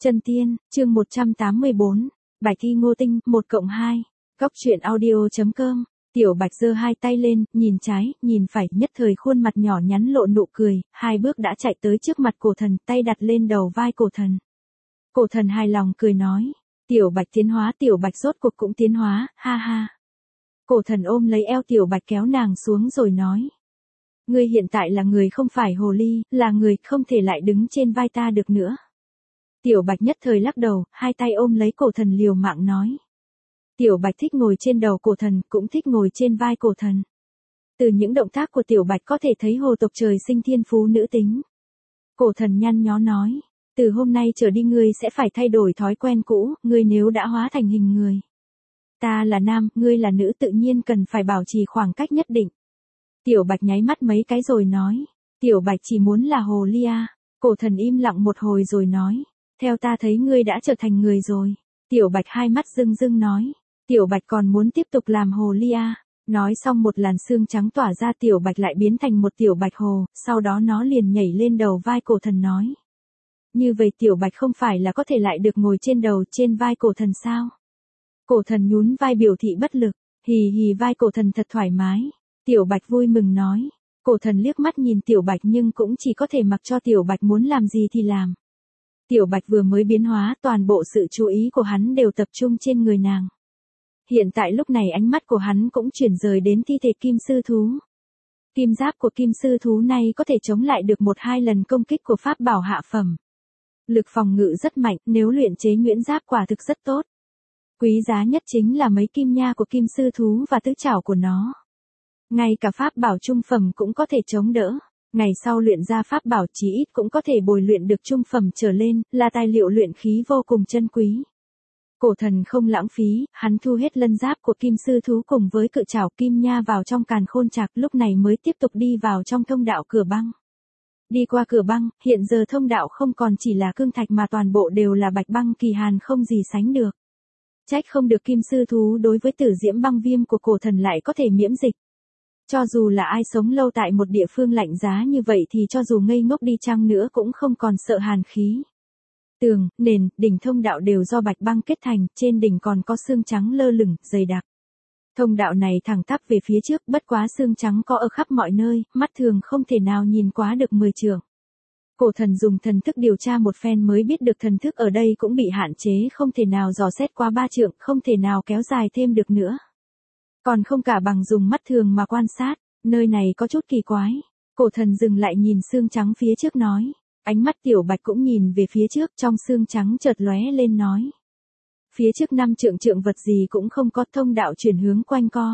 Chân Tiên, chương 184, Bạch Thi Ngô Tinh, 1+2, Góc truyện audio.com. Tiểu Bạch giơ hai tay lên, nhìn trái, nhìn phải, nhất thời khuôn mặt nhỏ nhắn lộ nụ cười, hai bước đã chạy tới trước mặt Cổ Thần, tay đặt lên đầu vai Cổ Thần. Cổ Thần hài lòng cười nói, Tiểu Bạch tiến hóa, Tiểu Bạch rốt cuộc cũng tiến hóa, ha ha. Cổ Thần ôm lấy eo Tiểu Bạch kéo nàng xuống rồi nói, ngươi hiện tại là người không phải hồ ly, là người, không thể lại đứng trên vai ta được nữa. Tiểu Bạch nhất thời lắc đầu, hai tay ôm lấy Cổ Thần liều mạng nói. Tiểu Bạch thích ngồi trên đầu Cổ Thần, cũng thích ngồi trên vai Cổ Thần. Từ những động tác của Tiểu Bạch có thể thấy hồ tộc trời sinh thiên phú nữ tính. Cổ Thần nhăn nhó nói, từ hôm nay trở đi ngươi sẽ phải thay đổi thói quen cũ, ngươi nếu đã hóa thành hình người. Ta là nam, ngươi là nữ, tự nhiên cần phải bảo trì khoảng cách nhất định. Tiểu Bạch nháy mắt mấy cái rồi nói, Tiểu Bạch chỉ muốn là hồ ly à. Cổ Thần im lặng một hồi rồi nói, theo ta thấy ngươi đã trở thành người rồi. Tiểu Bạch hai mắt rưng rưng nói, Tiểu Bạch còn muốn tiếp tục làm hồ ly à. Nói xong một làn xương trắng tỏa ra, Tiểu Bạch lại biến thành một Tiểu Bạch hồ, sau đó nó liền nhảy lên đầu vai Cổ Thần nói. Như vậy Tiểu Bạch không phải là có thể lại được ngồi trên đầu, trên vai Cổ Thần sao? Cổ Thần nhún vai biểu thị bất lực, hì hì, vai Cổ Thần thật thoải mái. Tiểu Bạch vui mừng nói. Cổ Thần liếc mắt nhìn Tiểu Bạch nhưng cũng chỉ có thể mặc cho Tiểu Bạch muốn làm gì thì làm. Tiểu Bạch vừa mới biến hóa, toàn bộ sự chú ý của hắn đều tập trung trên người nàng. Hiện tại lúc này ánh mắt của hắn cũng chuyển rời đến thi thể kim sư thú. Kim giáp của kim sư thú này có thể chống lại được 1-2 lần công kích của pháp bảo hạ phẩm. Lực phòng ngự rất mạnh, nếu luyện chế nhuyễn giáp quả thực rất tốt. Quý giá nhất chính là mấy kim nha của kim sư thú và tứ trảo của nó. Ngay cả pháp bảo trung phẩm cũng có thể chống đỡ. Ngày sau luyện ra pháp bảo chí ít cũng có thể bồi luyện được trung phẩm trở lên, là tài liệu luyện khí vô cùng chân quý. Cổ Thần không lãng phí, hắn thu hết lân giáp của kim sư thú cùng với cự trảo kim nha vào trong càn khôn trạc, lúc này mới tiếp tục đi vào trong thông đạo cửa băng. Đi qua cửa băng, hiện giờ thông đạo không còn chỉ là cương thạch mà toàn bộ đều là bạch băng kỳ hàn không gì sánh được. Trách không được kim sư thú đối với tử diễm băng viêm của Cổ Thần lại có thể miễn dịch. Cho dù là ai sống lâu tại một địa phương lạnh giá như vậy thì cho dù ngây ngốc đi chăng nữa cũng không còn sợ hàn khí. Tường, nền, đỉnh thông đạo đều do bạch băng kết thành, trên đỉnh còn có xương trắng lơ lửng, dày đặc. Thông đạo này thẳng tắp về phía trước, bất quá xương trắng có ở khắp mọi nơi, mắt thường không thể nào nhìn quá được 10 trượng. Cổ Thần dùng thần thức điều tra một phen mới biết được thần thức ở đây cũng bị hạn chế, không thể nào dò xét qua 3 trượng, không thể nào kéo dài thêm được nữa. Còn không cả bằng dùng mắt thường mà quan sát, nơi này có chút kỳ quái. Cổ Thần dừng lại nhìn xương trắng phía trước nói. Ánh mắt Tiểu Bạch cũng nhìn về phía trước, trong xương trắng chợt lóe lên nói. Phía trước 5 trượng vật gì cũng không có, thông đạo chuyển hướng quanh co.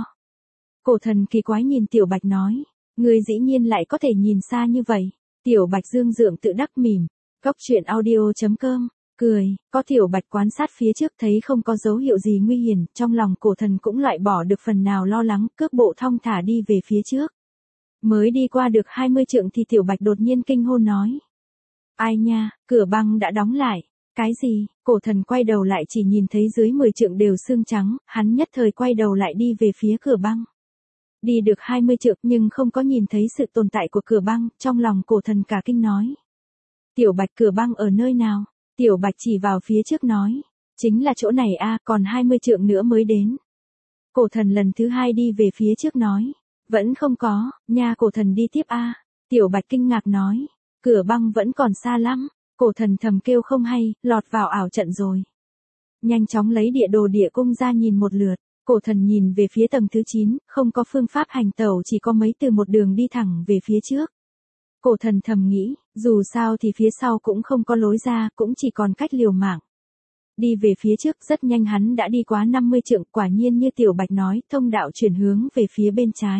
Cổ Thần kỳ quái nhìn Tiểu Bạch nói. Người dĩ nhiên lại có thể nhìn xa như vậy. Tiểu Bạch dương dượng tự đắc mỉm. Góc truyện audio.com. Cười, có Tiểu Bạch quan sát phía trước thấy không có dấu hiệu gì nguy hiểm, trong lòng Cổ Thần cũng loại bỏ được phần nào lo lắng, cước bộ thong thả đi về phía trước. Mới đi qua được 20 trượng thì Tiểu Bạch đột nhiên kinh hô nói. Ai nha, cửa băng đã đóng lại. Cái gì? Cổ Thần quay đầu lại chỉ nhìn thấy dưới 10 trượng đều xương trắng, hắn nhất thời quay đầu lại đi về phía cửa băng. Đi được 20 trượng nhưng không có nhìn thấy sự tồn tại của cửa băng, trong lòng Cổ Thần cả kinh nói. Tiểu Bạch, cửa băng ở nơi nào? Tiểu Bạch chỉ vào phía trước nói. Chính là chỗ này a, còn 20 trượng nữa mới đến. Cổ Thần lần thứ 2 đi về phía trước nói. Vẫn không có, nha. Cổ Thần đi tiếp a. Tiểu Bạch kinh ngạc nói. Cửa băng vẫn còn xa lắm. Cổ Thần thầm kêu không hay, lọt vào ảo trận rồi. Nhanh chóng lấy địa đồ địa cung ra nhìn một lượt. Cổ Thần nhìn về phía tầng thứ 9, không có phương pháp hành tẩu, chỉ có mấy từ một đường đi thẳng về phía trước. Cổ Thần thầm nghĩ, dù sao thì phía sau cũng không có lối ra, cũng chỉ còn cách liều mạng. Đi về phía trước, rất nhanh hắn đã đi quá 50 trượng, quả nhiên như Tiểu Bạch nói, thông đạo chuyển hướng về phía bên trái.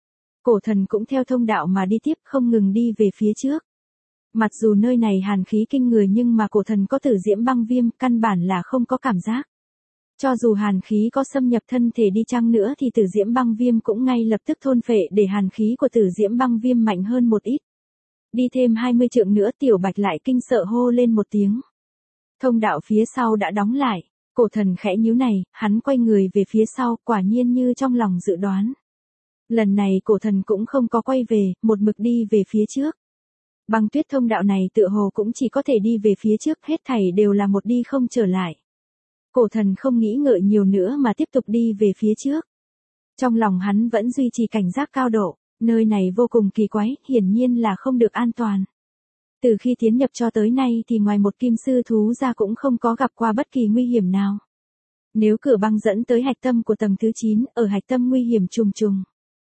Cổ Thần cũng theo thông đạo mà đi tiếp, không ngừng đi về phía trước. Mặc dù nơi này hàn khí kinh người nhưng mà Cổ Thần có tử diễm băng viêm, căn bản là không có cảm giác. Cho dù hàn khí có xâm nhập thân thể đi chăng nữa thì tử diễm băng viêm cũng ngay lập tức thôn phệ để hàn khí của tử diễm băng viêm mạnh hơn một ít. Đi thêm 20 trượng nữa Tiểu Bạch lại kinh sợ hô lên một tiếng. Thông đạo phía sau đã đóng lại. Cổ Thần khẽ nhíu này, hắn quay người về phía sau, quả nhiên như trong lòng dự đoán. Lần này Cổ Thần cũng không có quay về, một mực đi về phía trước. Băng tuyết thông đạo này tựa hồ cũng chỉ có thể đi về phía trước, hết thảy đều là một đi không trở lại. Cổ thần không nghĩ ngợi nhiều nữa mà tiếp tục đi về phía trước. Trong lòng hắn vẫn duy trì cảnh giác cao độ, nơi này vô cùng kỳ quái, hiển nhiên là không được an toàn. Từ khi tiến nhập cho tới nay thì ngoài một kim sư thú ra cũng không có gặp qua bất kỳ nguy hiểm nào. Nếu cửa băng dẫn tới hạch tâm của tầng thứ 9, ở hạch tâm nguy hiểm trùng trùng.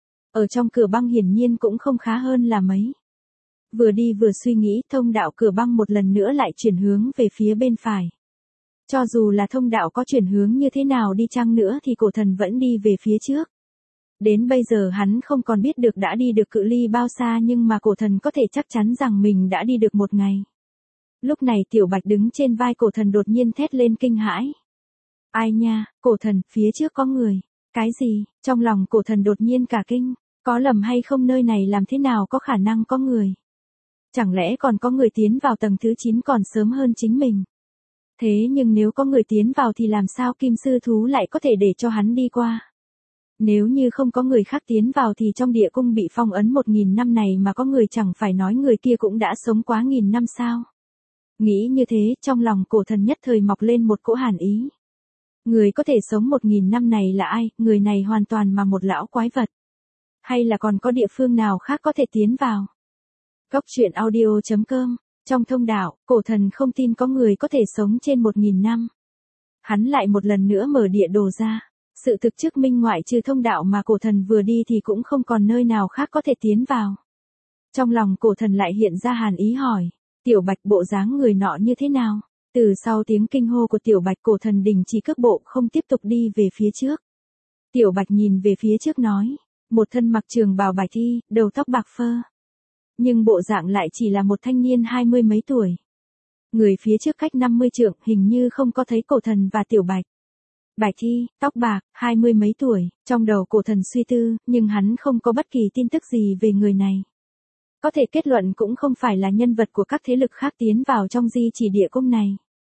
Ở trong cửa băng hiển nhiên cũng không khá hơn là mấy. Vừa đi vừa suy nghĩ, thông đạo cửa băng một lần nữa lại chuyển hướng về phía bên phải. Cho dù là thông đạo có chuyển hướng như thế nào đi chăng nữa thì cổ thần vẫn đi về phía trước. Đến bây giờ hắn không còn biết được đã đi được cự ly bao xa, nhưng mà cổ thần có thể chắc chắn rằng mình đã đi được một ngày. Lúc này Tiểu Bạch đứng trên vai cổ thần đột nhiên thét lên kinh hãi. Ai nha, cổ thần, phía trước có người. Cái gì? Trong lòng cổ thần đột nhiên cả kinh. Có lầm hay không, nơi này làm thế nào có khả năng có người? Chẳng lẽ còn có người tiến vào tầng thứ 9 còn sớm hơn chính mình? Thế nhưng nếu có người tiến vào thì làm sao kim sư thú lại có thể để cho hắn đi qua? Nếu như không có người khác tiến vào thì trong địa cung bị phong ấn 1000 năm này mà có người, chẳng phải nói người kia cũng đã sống quá 1000 năm sao? Nghĩ như thế, trong lòng cổ thần nhất thời mọc lên một cỗ hàn ý. Người có thể sống 1000 năm này là ai? Người này hoàn toàn mà một lão quái vật. Hay là còn có địa phương nào khác có thể tiến vào? Góc truyện audio.com. Trong thông đạo, cổ thần không tin có người có thể sống trên 1000 năm. Hắn lại một lần nữa mở địa đồ ra. Sự thực chứng minh ngoại trừ thông đạo mà cổ thần vừa đi thì cũng không còn nơi nào khác có thể tiến vào. Trong lòng cổ thần lại hiện ra hàn ý hỏi. Tiểu Bạch, bộ dáng người nọ như thế nào? Từ sau tiếng kinh hô của Tiểu Bạch, cổ thần đình chỉ cước bộ, không tiếp tục đi về phía trước. Tiểu Bạch nhìn về phía trước nói. Một thân mặc trường bào bạch y, đầu tóc bạc phơ. Nhưng bộ dạng lại chỉ là một thanh niên 20 mấy tuổi. Người phía trước cách 50 trượng, hình như không có thấy cổ thần và Tiểu Bạch. Bạch y, tóc bạc, 20 mấy tuổi, trong đầu cổ thần suy tư, nhưng hắn không có bất kỳ tin tức gì về người này. Có thể kết luận cũng không phải là nhân vật của các thế lực khác tiến vào trong di chỉ địa cung này.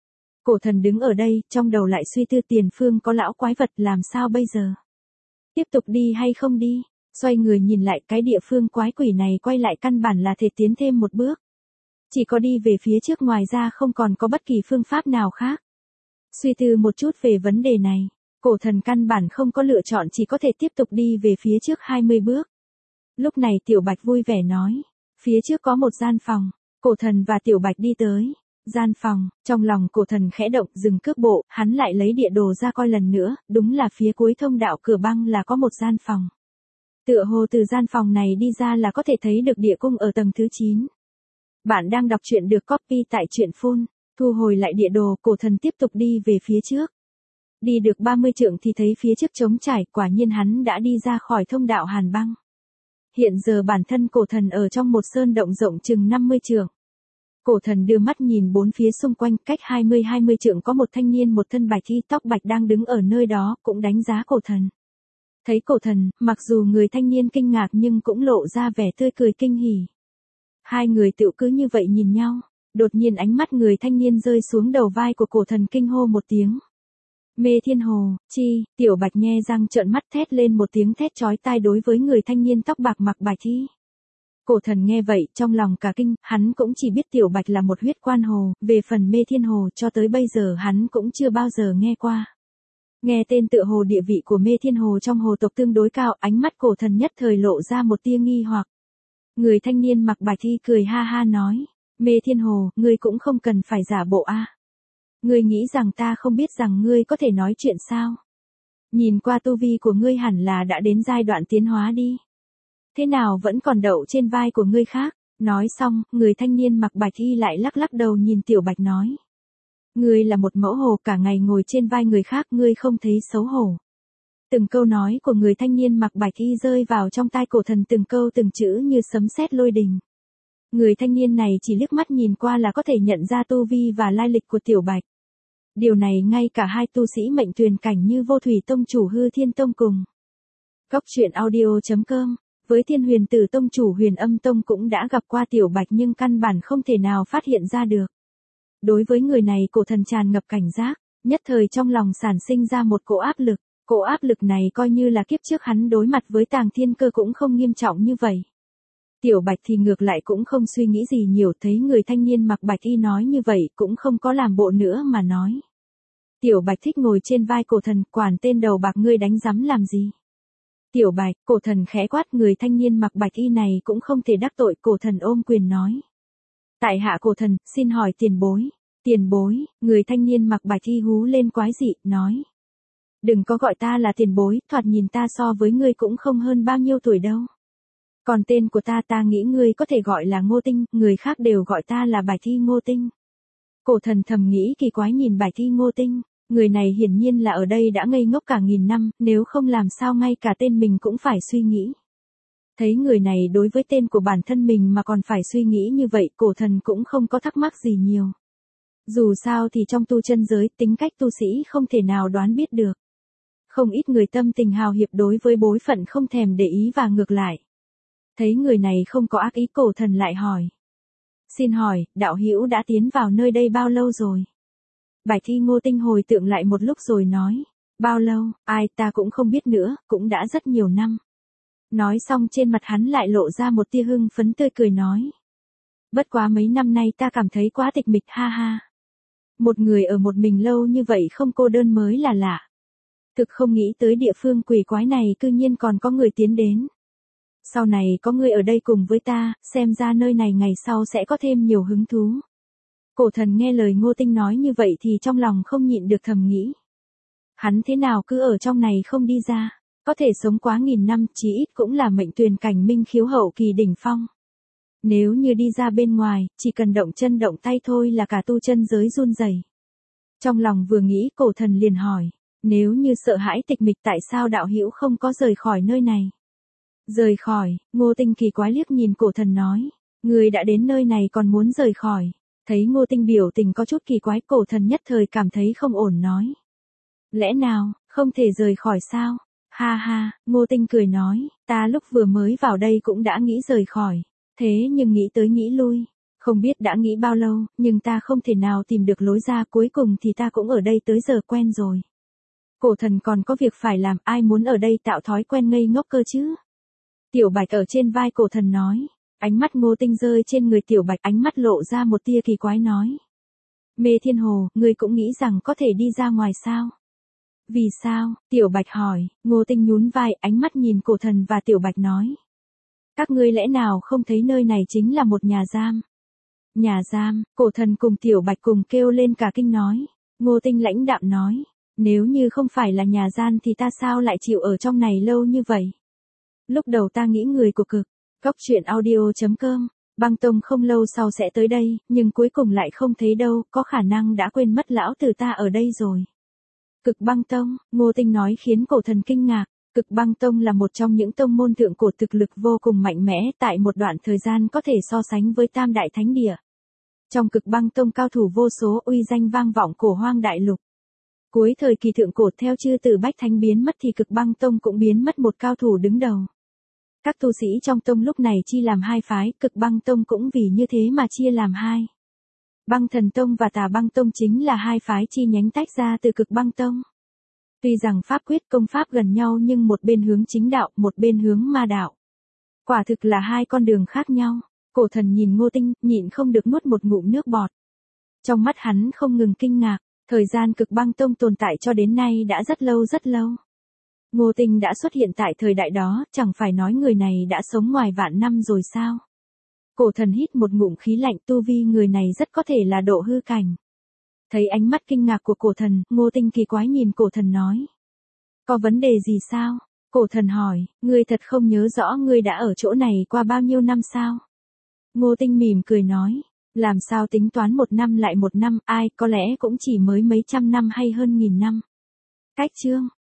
Cổ thần đứng ở đây, trong đầu lại suy tư tiền phương có lão quái vật, làm sao bây giờ? Tiếp tục đi hay không đi? Xoay người nhìn lại, cái địa phương quái quỷ này quay lại căn bản là thể tiến thêm một bước. Chỉ có đi về phía trước, ngoài ra không còn có bất kỳ phương pháp nào khác. Suy tư một chút về vấn đề này, cổ thần căn bản không có lựa chọn, chỉ có thể tiếp tục đi về phía trước 20 bước. Lúc này Tiểu Bạch vui vẻ nói, phía trước có một gian phòng. Cổ thần và Tiểu Bạch đi tới gian phòng, trong lòng cổ thần khẽ động, dừng cước bộ, hắn lại lấy địa đồ ra coi lần nữa, đúng là phía cuối thông đạo cửa băng là có một gian phòng. Tựa hồ từ gian phòng này đi ra là có thể thấy được địa cung ở tầng thứ 9. Bạn đang đọc truyện được copy tại truyện phun. Thu hồi lại địa đồ, cổ thần tiếp tục đi về phía trước. Đi được 30 trượng thì thấy phía trước trống trải, quả nhiên hắn đã đi ra khỏi thông đạo hàn băng. Hiện giờ bản thân cổ thần ở trong một sơn động rộng chừng 50 trượng. Cổ thần đưa mắt nhìn bốn phía xung quanh, cách 20 trượng có một thanh niên một thân bạch y tóc bạch đang đứng ở nơi đó, cũng đánh giá cổ thần. Thấy cổ thần, mặc dù người thanh niên kinh ngạc nhưng cũng lộ ra vẻ tươi cười kinh hỉ. Hai người tựu cứ như vậy nhìn nhau. Đột nhiên ánh mắt người thanh niên rơi xuống đầu vai của cổ thần, kinh hô một tiếng. Mê Thiên Hồ, chi? Tiểu Bạch nhe răng trợn mắt thét lên một tiếng thét chói tai đối với người thanh niên tóc bạc mặc bạch y. Cổ thần nghe vậy, trong lòng cả kinh, hắn cũng chỉ biết Tiểu Bạch là một huyết quan hồ, về phần Mê Thiên Hồ cho tới bây giờ hắn cũng chưa bao giờ nghe qua. Nghe tên tựa hồ địa vị của Mê Thiên Hồ trong hồ tộc tương đối cao, ánh mắt cổ thần nhất thời lộ ra một tia nghi hoặc. Người thanh niên mặc bạch y cười ha ha nói. Mê Thiên Hồ, ngươi cũng không cần phải giả bộ a. Ngươi nghĩ rằng ta không biết rằng ngươi có thể nói chuyện sao? Nhìn qua tu vi của ngươi hẳn là đã đến giai đoạn tiến hóa đi. Thế nào vẫn còn đậu trên vai của ngươi khác? Nói xong, người thanh niên mặc bạch y lại lắc lắc đầu nhìn Tiểu Bạch nói. Ngươi là một mẫu hồ, cả ngày ngồi trên vai người khác, ngươi không thấy xấu hổ. Từng câu nói của người thanh niên mặc bạch y rơi vào trong tai cổ thần, từng câu từng chữ như sấm sét lôi đình. Người thanh niên này chỉ liếc mắt nhìn qua là có thể nhận ra tu vi và lai lịch của Tiểu Bạch. Điều này ngay cả hai tu sĩ mệnh tuyền cảnh như Vô Thủy Tông chủ Hư Thiên Tông cùng. Góc truyện audio.com. Với Thiên Huyền Tử Tông chủ Huyền Âm Tông cũng đã gặp qua Tiểu Bạch nhưng căn bản không thể nào phát hiện ra được. Đối với người này cổ thần tràn ngập cảnh giác, nhất thời trong lòng sản sinh ra một cỗ áp lực. Cỗ áp lực này coi như là kiếp trước hắn đối mặt với Tàng Thiên Cơ cũng không nghiêm trọng như vậy. Tiểu Bạch thì ngược lại cũng không suy nghĩ gì nhiều, thấy người thanh niên mặc bạch y nói như vậy cũng không có làm bộ nữa mà nói. Tiểu Bạch thích ngồi trên vai Cổ Thần, quản tên đầu bạc ngươi đánh rắm làm gì. Tiểu Bạch, Cổ Thần khẽ quát, người thanh niên mặc bạch y này cũng không thể đắc tội. Cổ Thần ôm quyền nói. Tại hạ Cổ Thần, xin hỏi tiền bối. Tiền bối, người thanh niên mặc bạch y hú lên quái dị, nói. Đừng có gọi ta là tiền bối, thoạt nhìn ta so với ngươi cũng không hơn bao nhiêu tuổi đâu. Còn tên của ta nghĩ ngươi có thể gọi là Ngô Tinh, người khác đều gọi ta là Bạch Y Ngô Tinh. Cổ Thần thầm nghĩ kỳ quái nhìn Bạch Y Ngô Tinh, người này hiển nhiên là ở đây đã ngây ngốc cả nghìn năm, nếu không làm sao ngay cả tên mình cũng phải suy nghĩ. Thấy người này đối với tên của bản thân mình mà còn phải suy nghĩ như vậy, Cổ Thần cũng không có thắc mắc gì nhiều. Dù sao thì trong tu chân giới, tính cách tu sĩ không thể nào đoán biết được. Không ít người tâm tình hào hiệp đối với bối phận không thèm để ý và ngược lại. Thấy người này không có ác ý, Cổ Thần lại hỏi. Xin hỏi, đạo hữu đã tiến vào nơi đây bao lâu rồi? Bạch Y Ngô Tinh hồi tưởng lại một lúc rồi nói. Bao lâu, ai ta cũng không biết nữa, cũng đã rất nhiều năm. Nói xong trên mặt hắn lại lộ ra một tia hưng phấn tươi cười nói. Bất quá mấy năm nay ta cảm thấy quá tịch mịch, ha ha. Một người ở một mình lâu như vậy không cô đơn mới là lạ. Thực không nghĩ tới địa phương quỷ quái này cư nhiên còn có người tiến đến. Sau này có người ở đây cùng với ta, xem ra nơi này ngày sau sẽ có thêm nhiều hứng thú. Cổ Thần nghe lời Ngô Tinh nói như vậy thì trong lòng không nhịn được thầm nghĩ. Hắn thế nào cứ ở trong này không đi ra, có thể sống quá nghìn năm, chí ít cũng là mệnh tuyền cảnh minh khiếu hậu kỳ đỉnh phong. Nếu như đi ra bên ngoài, chỉ cần động chân động tay thôi là cả tu chân giới run rẩy. Trong lòng vừa nghĩ, Cổ Thần liền hỏi, nếu như sợ hãi tịch mịch tại sao đạo hữu không có rời khỏi nơi này? Rời khỏi, Ngô Tinh kỳ quái liếc nhìn Cổ Thần nói, người đã đến nơi này còn muốn rời khỏi. Thấy Ngô Tinh biểu tình có chút kỳ quái, Cổ Thần nhất thời cảm thấy không ổn nói. Lẽ nào, không thể rời khỏi sao? Ha ha, Ngô Tinh cười nói, ta lúc vừa mới vào đây cũng đã nghĩ rời khỏi, thế nhưng nghĩ tới nghĩ lui, không biết đã nghĩ bao lâu, nhưng ta không thể nào tìm được lối ra, cuối cùng thì ta cũng ở đây tới giờ quen rồi. Cổ Thần còn có việc phải làm, ai muốn ở đây tạo thói quen ngây ngốc cơ chứ? Tiểu Bạch ở trên vai Cổ Thần nói. Ánh mắt Ngô Tinh rơi trên người Tiểu Bạch, ánh mắt lộ ra một tia kỳ quái nói. Mê Thiên Hồ, ngươi cũng nghĩ rằng có thể đi ra ngoài sao? Vì sao? Tiểu Bạch hỏi. Ngô Tinh nhún vai, ánh mắt nhìn Cổ Thần và Tiểu Bạch nói. Các ngươi lẽ nào không thấy nơi này chính là một nhà giam? Nhà giam, Cổ Thần cùng Tiểu Bạch cùng kêu lên cả kinh nói. Ngô Tinh lãnh đạm nói. Nếu như không phải là nhà giam thì ta sao lại chịu ở trong này lâu như vậy? Lúc đầu ta nghĩ người của cực. Góc truyện audio.com, Băng Tông không lâu sau sẽ tới đây, nhưng cuối cùng lại không thấy đâu, có khả năng đã quên mất lão tử ta ở đây rồi. Cực Băng Tông, Ngô Tinh nói khiến Cổ Thần kinh ngạc. Cực Băng Tông là một trong những tông môn thượng cổ thực lực vô cùng mạnh mẽ, tại một đoạn thời gian có thể so sánh với Tam Đại Thánh Địa. Trong Cực Băng Tông cao thủ vô số, uy danh vang vọng cổ hoang đại lục. Cuối thời kỳ thượng cổ theo chư Tử Bách Thánh biến mất thì Cực Băng Tông cũng biến mất một cao thủ đứng đầu. Các tu sĩ trong tông lúc này chia làm hai phái, Cực Băng Tông cũng vì như thế mà chia làm hai. Băng Thần Tông và Tà Băng Tông chính là hai phái chi nhánh tách ra từ Cực Băng Tông. Tuy rằng pháp quyết công pháp gần nhau nhưng một bên hướng chính đạo, một bên hướng ma đạo. Quả thực là hai con đường khác nhau. Cổ Thần nhìn Ngô Tinh, nhịn không được nuốt một ngụm nước bọt. Trong mắt hắn không ngừng kinh ngạc, thời gian Cực Băng Tông tồn tại cho đến nay đã rất lâu rất lâu. Ngô Tinh đã xuất hiện tại thời đại đó, chẳng phải nói người này đã sống ngoài vạn năm rồi sao? Cổ Thần hít một ngụm khí lạnh, tu vi người này rất có thể là độ hư cảnh. Thấy ánh mắt kinh ngạc của Cổ Thần, Ngô Tinh kỳ quái nhìn Cổ Thần nói. Có vấn đề gì sao? Cổ Thần hỏi, ngươi thật không nhớ rõ ngươi đã ở chỗ này qua bao nhiêu năm sao? Ngô Tinh mỉm cười nói, làm sao tính toán một năm lại một năm, ai có lẽ cũng chỉ mới mấy trăm năm hay hơn nghìn năm. Cách chương